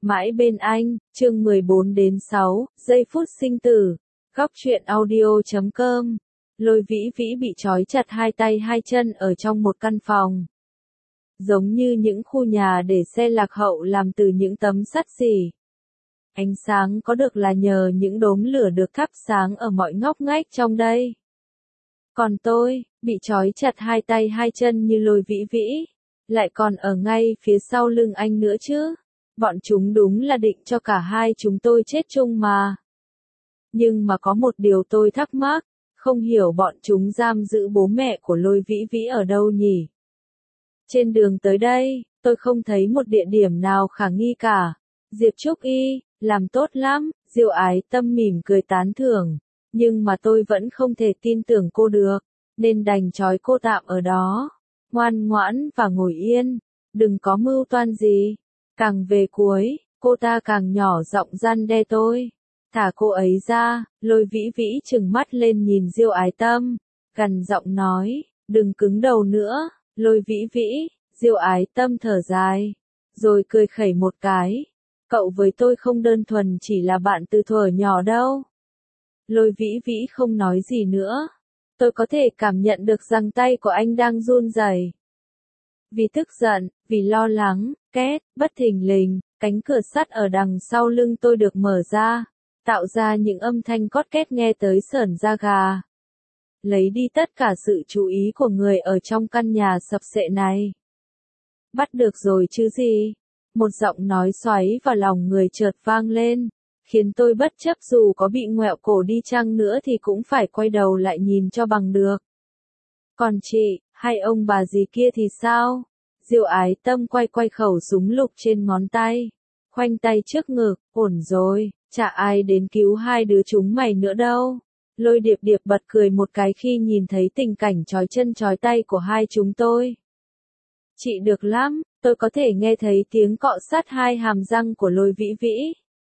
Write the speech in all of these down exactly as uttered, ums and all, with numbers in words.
Mãi bên anh, chương mười bốn đến sáu, giây phút sinh tử. Góc truyện audio chấm com. Lôi Vĩ Vĩ bị trói chặt hai tay hai chân ở trong một căn phòng. Giống như những khu nhà để xe lạc hậu làm từ những tấm sắt xỉ. Ánh sáng có được là nhờ những đốm lửa được thắp sáng ở mọi ngóc ngách trong đây. Còn tôi, bị trói chặt hai tay hai chân như Lôi Vĩ Vĩ, lại còn ở ngay phía sau lưng anh nữa chứ. Bọn chúng đúng là định cho cả hai chúng tôi chết chung mà. Nhưng mà có một điều tôi thắc mắc, không hiểu bọn chúng giam giữ bố mẹ của Lôi Vĩ Vĩ ở đâu nhỉ? Trên đường tới đây, tôi không thấy một địa điểm nào khả nghi cả. Diệp Trúc Y, làm tốt lắm, Diệu Ái Tâm mỉm cười tán thưởng, nhưng mà tôi vẫn không thể tin tưởng cô được, nên đành trói cô tạm ở đó. Ngoan ngoãn và ngồi yên, đừng có mưu toan gì. Càng về cuối, cô ta càng nhỏ giọng răn đe tôi. Thả cô ấy ra, Lôi Vĩ Vĩ trừng mắt lên nhìn Diêu Ái Tâm, gằn giọng nói, đừng cứng đầu nữa, Lôi Vĩ Vĩ. Diêu Ái Tâm thở dài, rồi cười khẩy một cái. Cậu với tôi không đơn thuần chỉ là bạn từ thuở nhỏ đâu. Lôi Vĩ Vĩ không nói gì nữa. Tôi có thể cảm nhận được rằng tay của anh đang run rẩy. Vì tức giận, vì lo lắng, két, bất thình lình, cánh cửa sắt ở đằng sau lưng tôi được mở ra, tạo ra những âm thanh cót két nghe tới sởn da gà. Lấy đi tất cả sự chú ý của người ở trong căn nhà sập sệ này. Bắt được rồi chứ gì? Một giọng nói xoáy vào lòng người chợt vang lên, khiến tôi bất chấp dù có bị ngoẹo cổ đi chăng nữa thì cũng phải quay đầu lại nhìn cho bằng được. Còn chị, hay ông bà gì kia thì sao? Diệu Ái Tâm quay quay khẩu súng lục trên ngón tay, khoanh tay trước ngực, ổn rồi, chả ai đến cứu hai đứa chúng mày nữa đâu. Lôi Điệp Điệp bật cười một cái khi nhìn thấy tình cảnh trói chân trói tay của hai chúng tôi. Chị được lắm, tôi có thể nghe thấy tiếng cọ sát hai hàm răng của Lôi Vĩ Vĩ.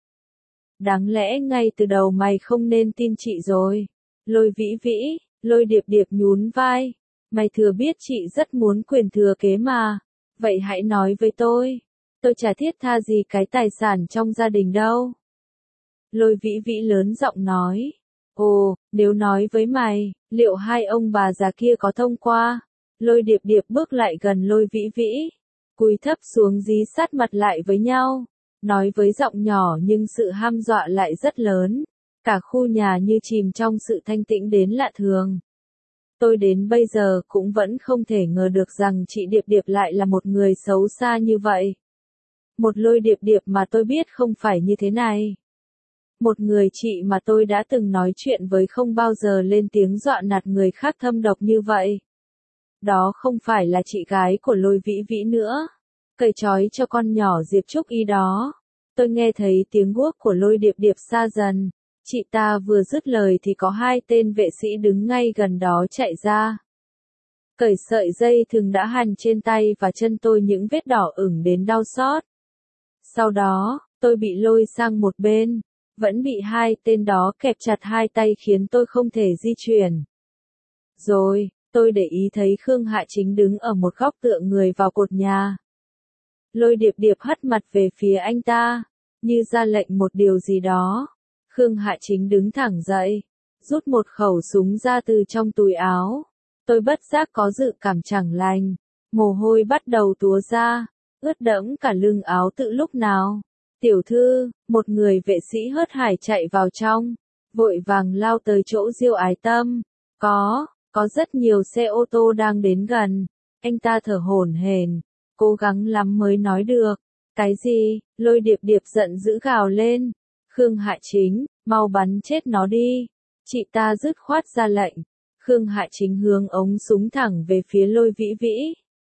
Đáng lẽ ngay từ đầu mày không nên tin chị rồi. Lôi Vĩ Vĩ, Lôi Điệp Điệp nhún vai. Mày thừa biết chị rất muốn quyền thừa kế mà. Vậy hãy nói với tôi. Tôi chả thiết tha gì cái tài sản trong gia đình đâu. Lôi Vĩ Vĩ lớn giọng nói. Ồ, nếu nói với mày, liệu hai ông bà già kia có thông qua? Lôi Điệp Điệp bước lại gần Lôi Vĩ Vĩ, cúi thấp xuống dí sát mặt lại với nhau, nói với giọng nhỏ nhưng sự ham dọa lại rất lớn. Cả khu nhà như chìm trong sự thanh tĩnh đến lạ thường. Tôi đến bây giờ cũng vẫn không thể ngờ được rằng chị Điệp Điệp lại là một người xấu xa như vậy. Một Lôi Điệp Điệp mà tôi biết không phải như thế này. Một người chị mà tôi đã từng nói chuyện với không bao giờ lên tiếng dọa nạt người khác thâm độc như vậy. Đó không phải là chị gái của Lôi Vĩ Vĩ nữa. Cởi trói cho con nhỏ Diệp Trúc Y đó. Tôi nghe thấy tiếng guốc của Lôi Điệp Điệp xa dần. Chị ta vừa dứt lời thì có hai tên vệ sĩ đứng ngay gần đó chạy ra. Cởi sợi dây thừng đã hành trên tay và chân tôi những vết đỏ ửng đến đau xót. Sau đó, tôi bị lôi sang một bên. Vẫn bị hai tên đó kẹp chặt hai tay khiến tôi không thể di chuyển. Rồi, tôi để ý thấy Khương Hạ Chính đứng ở một góc tựa người vào cột nhà. Lôi Điệp Điệp hất mặt về phía anh ta, như ra lệnh một điều gì đó. Khương Hạ Chính đứng thẳng dậy, rút một khẩu súng ra từ trong túi áo. Tôi bất giác có dự cảm chẳng lành, mồ hôi bắt đầu túa ra, ướt đẫm cả lưng áo tự lúc nào. Tiểu thư, một người vệ sĩ hớt hải chạy vào trong, vội vàng lao tới chỗ Diêu Ái Tâm. Có, có rất nhiều xe ô tô đang đến gần. Anh ta thở hổn hển, cố gắng lắm mới nói được. Cái gì? Lôi Điệp Điệp giận dữ gào lên. Khương Hạ Chính, mau bắn chết nó đi. Chị ta dứt khoát ra lệnh. Khương Hạ Chính hướng ống súng thẳng về phía Lôi Vĩ Vĩ.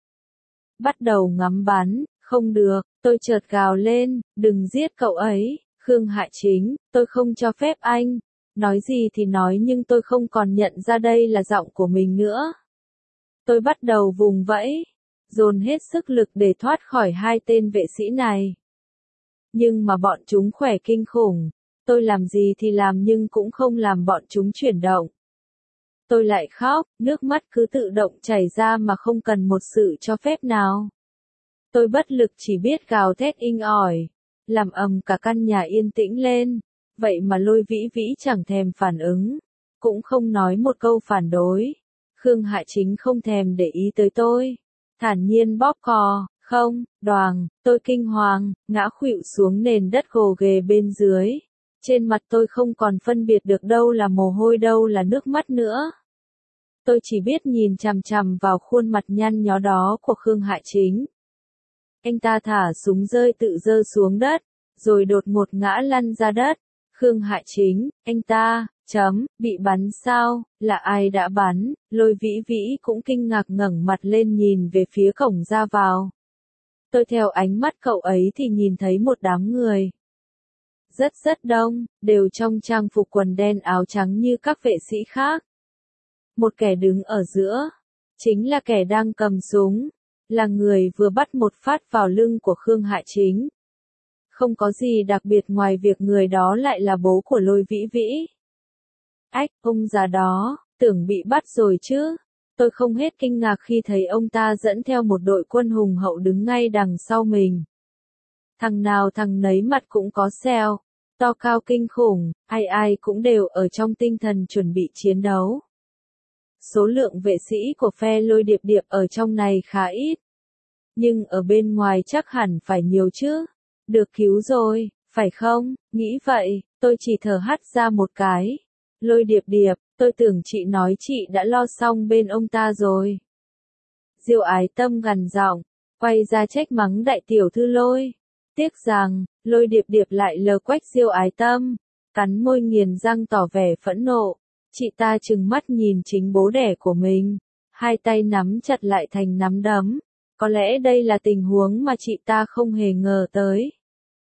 Bắt đầu ngắm bắn. Không được, tôi chợt gào lên, đừng giết cậu ấy. Khương Hạ Chính, tôi không cho phép anh. Nói gì thì nói nhưng tôi không còn nhận ra đây là giọng của mình nữa. Tôi bắt đầu vùng vẫy, dồn hết sức lực để thoát khỏi hai tên vệ sĩ này. Nhưng mà bọn chúng khỏe kinh khủng. Tôi làm gì thì làm nhưng cũng không làm bọn chúng chuyển động. Tôi lại khóc, nước mắt cứ tự động chảy ra mà không cần một sự cho phép nào. Tôi bất lực chỉ biết gào thét inh ỏi. làm ầm cả căn nhà yên tĩnh lên, vậy mà Lôi Vĩ Vĩ chẳng thèm phản ứng, cũng không nói một câu phản đối. Khương Hải Chính không thèm để ý tới tôi, thản nhiên bóp cò, không, đoàng, tôi kinh hoàng, ngã khuỵu xuống nền đất gồ ghề bên dưới. Trên mặt tôi không còn phân biệt được đâu là mồ hôi đâu là nước mắt nữa. Tôi chỉ biết nhìn chằm chằm vào khuôn mặt nhăn nhó đó của Khương Hải Chính. Anh ta thả súng rơi tự rơi xuống đất, rồi đột ngột ngã lăn ra đất. Khương Hải Chính, anh ta, chấm, bị bắn sao, là ai đã bắn? Lôi Vĩ Vĩ cũng kinh ngạc ngẩng mặt lên nhìn về phía cổng ra vào. Tôi theo ánh mắt cậu ấy thì nhìn thấy một đám người. Rất rất đông, đều trong trang phục quần đen áo trắng như các vệ sĩ khác. Một kẻ đứng ở giữa, chính là kẻ đang cầm súng, là người vừa bắt một phát vào lưng của Khương Hải Chính. Không có gì đặc biệt ngoài việc người đó lại là bố của Lôi Vĩ Vĩ. Ách, ông già đó, tưởng bị bắt rồi chứ. Tôi không hết kinh ngạc khi thấy ông ta dẫn theo một đội quân hùng hậu đứng ngay đằng sau mình. Thằng nào thằng nấy mặt cũng có sẹo, to cao kinh khủng, ai ai cũng đều ở trong tinh thần chuẩn bị chiến đấu. Số lượng vệ sĩ của phe Lôi Điệp Điệp ở trong này khá ít. Nhưng ở bên ngoài chắc hẳn phải nhiều chứ. Được cứu rồi, phải không? Nghĩ vậy, tôi chỉ thở hắt ra một cái. Lôi Điệp Điệp, tôi tưởng chị nói chị đã lo xong bên ông ta rồi. Diêu Ái Tâm gằn giọng, quay ra trách mắng đại tiểu thư Lôi. Tiếc rằng, Lôi Điệp Điệp lại lờ quách Diêu Ái Tâm, cắn môi nghiền răng tỏ vẻ phẫn nộ. Chị ta trừng mắt nhìn chính bố đẻ của mình, hai tay nắm chặt lại thành nắm đấm. Có lẽ đây là tình huống mà chị ta không hề ngờ tới.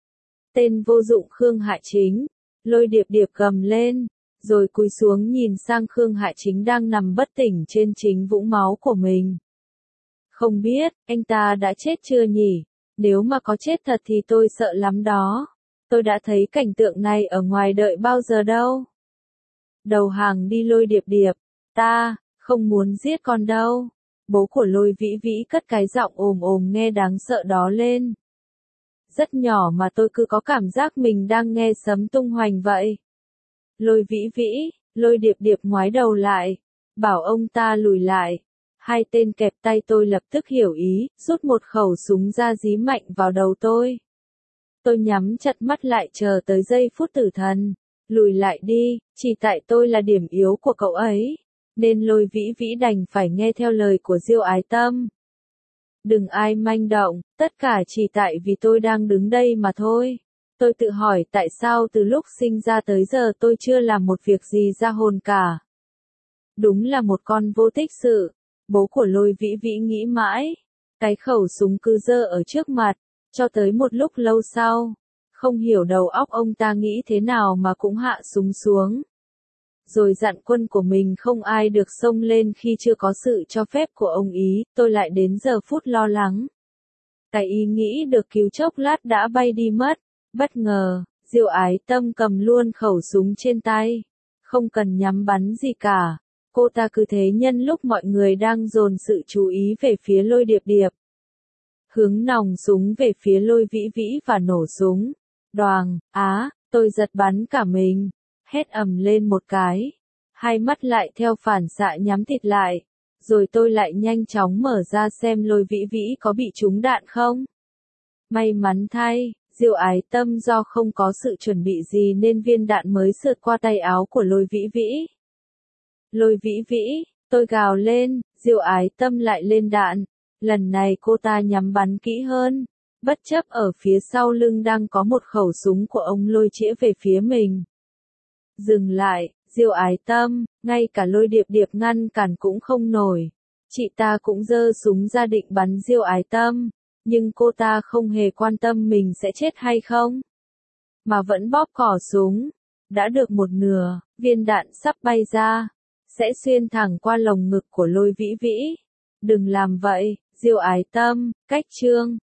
Tên vô dụng Khương Hải Chính, Lôi Điệp Điệp gầm lên, rồi cúi xuống nhìn sang Khương Hải Chính đang nằm bất tỉnh trên chính vũng máu của mình. Không biết, anh ta đã chết chưa nhỉ? Nếu mà có chết thật thì tôi sợ lắm đó. Tôi đã thấy cảnh tượng này ở ngoài đợi bao giờ đâu. Đầu hàng đi Lôi Điệp Điệp, ta, không muốn giết con đâu. Bố của Lôi Vĩ Vĩ cất cái giọng ồm ồm nghe đáng sợ đó lên. Rất nhỏ mà tôi cứ có cảm giác mình đang nghe sấm tung hoành vậy. Lôi Vĩ Vĩ, Lôi Điệp Điệp ngoái đầu lại, bảo ông ta lùi lại. Hai tên kẹp tay tôi lập tức hiểu ý, rút một khẩu súng ra dí mạnh vào đầu tôi. Tôi nhắm chặt mắt lại chờ tới giây phút tử thần. Lùi lại đi, chỉ tại tôi là điểm yếu của cậu ấy, nên Lôi Vĩ Vĩ đành phải nghe theo lời của Diêu Ái Tâm. Đừng ai manh động, tất cả chỉ tại vì tôi đang đứng đây mà thôi. Tôi tự hỏi tại sao từ lúc sinh ra tới giờ tôi chưa làm một việc gì ra hồn cả. Đúng là một con vô tích sự. Bố của Lôi Vĩ Vĩ nghĩ mãi. Cái khẩu súng cứ giơ ở trước mặt, cho tới một lúc lâu sau. Không hiểu đầu óc ông ta nghĩ thế nào mà cũng hạ súng xuống. Rồi dặn quân của mình không ai được xông lên khi chưa có sự cho phép của ông ý, tôi lại đến giờ phút lo lắng. Cái ý nghĩ được cứu chốc lát đã bay đi mất. Bất ngờ, Diêu Ái Tâm cầm luôn khẩu súng trên tay. Không cần nhắm bắn gì cả. Cô ta cứ thế nhân lúc mọi người đang dồn sự chú ý về phía Lôi Điệp Điệp. Hướng nòng súng về phía Lôi Vĩ Vĩ và nổ súng. Đoàng, á, tôi giật bắn cả mình. Hét ầm lên một cái. Hai mắt lại theo phản xạ nhắm thịt lại. Rồi tôi lại nhanh chóng mở ra xem Lôi Vĩ Vĩ có bị trúng đạn không. May mắn thay, Diêu Ái Tâm do không có sự chuẩn bị gì nên viên đạn mới sượt qua tay áo của Lôi Vĩ Vĩ. Lôi Vĩ Vĩ, tôi gào lên, Diêu Ái Tâm lại lên đạn. Lần này cô ta nhắm bắn kỹ hơn. Bất chấp ở phía sau lưng đang có một khẩu súng của ông Lôi chĩa về phía mình. Dừng lại, Diêu Ái Tâm, ngay cả Lôi Điệp Điệp ngăn cản cũng không nổi. Chị ta cũng giơ súng ra định bắn Diêu Ái Tâm, nhưng cô ta không hề quan tâm mình sẽ chết hay không, mà vẫn bóp cò súng. Đã được một nửa, viên đạn sắp bay ra, sẽ xuyên thẳng qua lồng ngực của Lôi Vĩ Vĩ. Đừng làm vậy, Diêu Ái Tâm, cách chương.